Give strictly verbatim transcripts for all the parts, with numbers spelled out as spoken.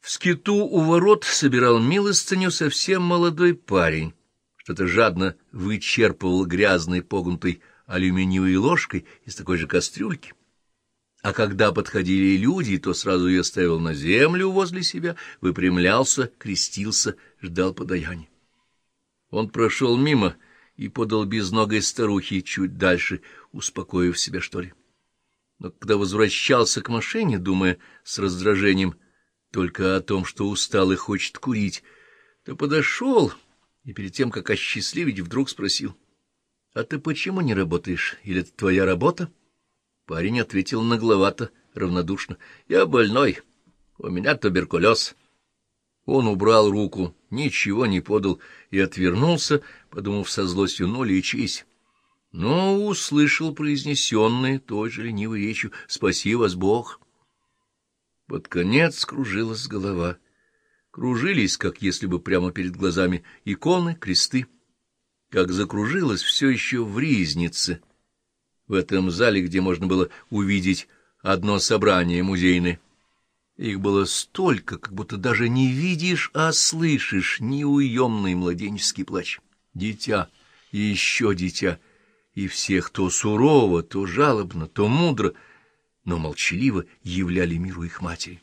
В скиту у ворот собирал милостыню совсем молодой парень, что-то жадно вычерпывал грязной погнутой алюминиевой ложкой из такой же кастрюльки. А когда подходили люди, то сразу ее ставил на землю возле себя, выпрямлялся, крестился, ждал подаяния. Он прошел мимо и подал безногой старухе чуть дальше, успокоив себя, что ли. Но когда возвращался к машине, думая с раздражением только о том, что устал и хочет курить, то подошел и перед тем, как осчастливить, вдруг спросил: — А ты почему не работаешь? Или это твоя работа? Парень ответил нагловато, равнодушно: — Я больной, у меня туберкулез. Он убрал руку, ничего не подал и отвернулся, подумав со злостью: ну, лечись. Но услышал произнесенное той же ленивой речью: «Спаси вас Бог». Под конец кружилась голова. Кружились, как если бы прямо перед глазами, иконы, кресты. Как закружилось все еще в Ризнице, в этом зале, где можно было увидеть одно собрание музейное. Их было столько, как будто даже не видишь, а слышишь неуемный младенческий плач. Дитя и еще дитя, и всех то сурово, то жалобно, то мудро, но молчаливо являли миру их матери.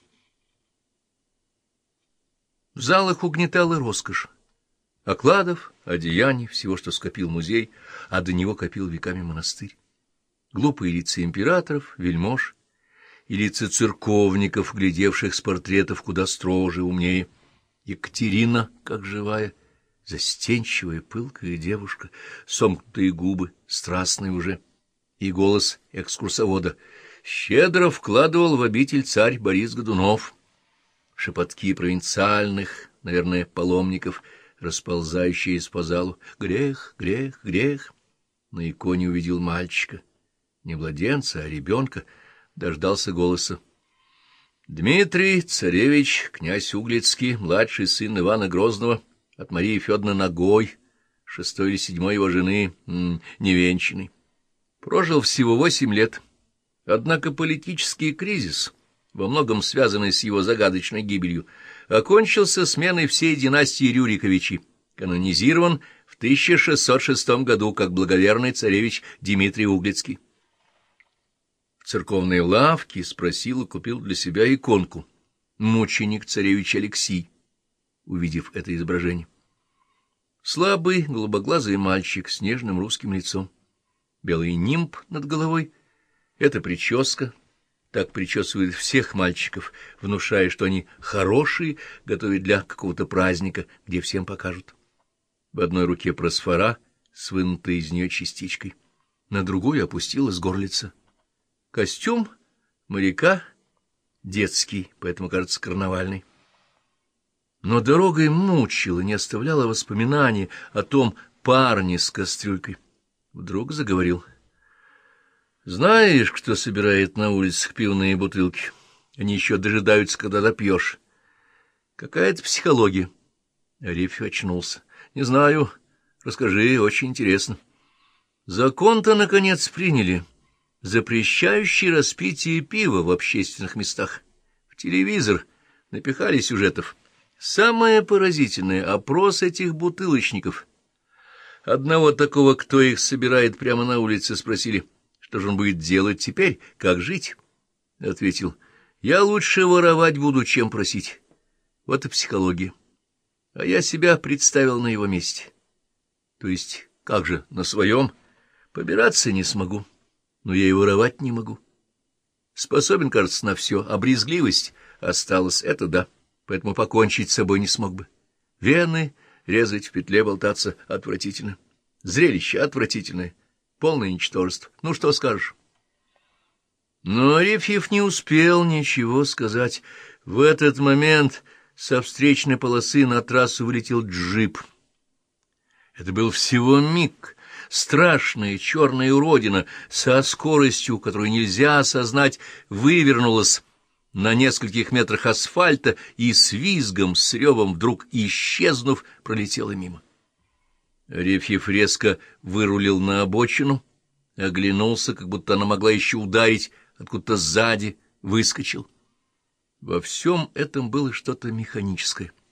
В залах угнетала роскошь. Окладов, одеяний, всего, что скопил музей, а до него копил веками монастырь. Глупые лица императоров, вельмож и лица церковников, глядевших с портретов куда строже, умнее. Екатерина, как живая, застенчивая, пылкая девушка, сомкнутые губы, страстные уже, и голос экскурсовода: щедро вкладывал в обитель царь Борис Годунов. Шепотки провинциальных, наверное, паломников, расползающиеся по залу: грех, грех, грех. На иконе увидел мальчика, не младенца, а ребенка, дождался голоса: Дмитрий царевич, князь Углицкий, младший сын Ивана Грозного, от Марии Федоровны Ногой, шестой или седьмой его жены, м -м, невенчанный. Прожил всего восемь лет. Однако политический кризис, во многом связанный с его загадочной гибелью, окончился сменой всей династии Рюриковичей, канонизирован в тысяча шестьсот шестом году как благоверный царевич Дмитрий Углицкий. В церковной лавке спросил и купил для себя иконку «Мученик царевич Алексий», увидев это изображение. Слабый, голубоглазый мальчик с нежным русским лицом, белый нимб над головой — это прическа. Так причесывают всех мальчиков, внушая, что они хорошие, готовят для какого-то праздника, где всем покажут. В одной руке просфора с вынутой из нее частичкой, на другую опустилась горлица. Костюм моряка детский, поэтому, кажется, карнавальный. Но дорогой мучила, не оставляла воспоминаний о том парне с кастрюлькой. Вдруг заговорил: знаешь, кто собирает на улицах пивные бутылки? Они еще дожидаются, когда допьешь. Какая-то психология. Арефьев очнулся. Не знаю. Расскажи, очень интересно. Закон-то, наконец, приняли, запрещающий распитие пива в общественных местах. В телевизор напихали сюжетов. Самое поразительное — опрос этих бутылочников. Одного такого, кто их собирает прямо на улице, спросили: что же он будет делать теперь, как жить? Ответил: я лучше воровать буду, чем просить. Вот и психология. А я себя представил на его месте. То есть, как же, на своем? Побираться не смогу, но я и воровать не могу. Способен, кажется, на все, а брезгливость осталась, это да, поэтому покончить с собой не смог бы. Вены резать, в петле болтаться — отвратительно. Зрелище отвратительное. Полное ничтожество. Ну, что скажешь? Но Арефьев не успел ничего сказать. В этот момент со встречной полосы на трассу вылетел джип. Это был всего миг. Страшная черная уродина со скоростью, которую нельзя осознать, вывернулась на нескольких метрах асфальта и с визгом, с ревом, вдруг исчезнув, пролетела мимо. Арефьев резко вырулил на обочину, оглянулся, как будто она могла еще ударить, откуда-то сзади выскочил. Во всем этом было что-то механическое.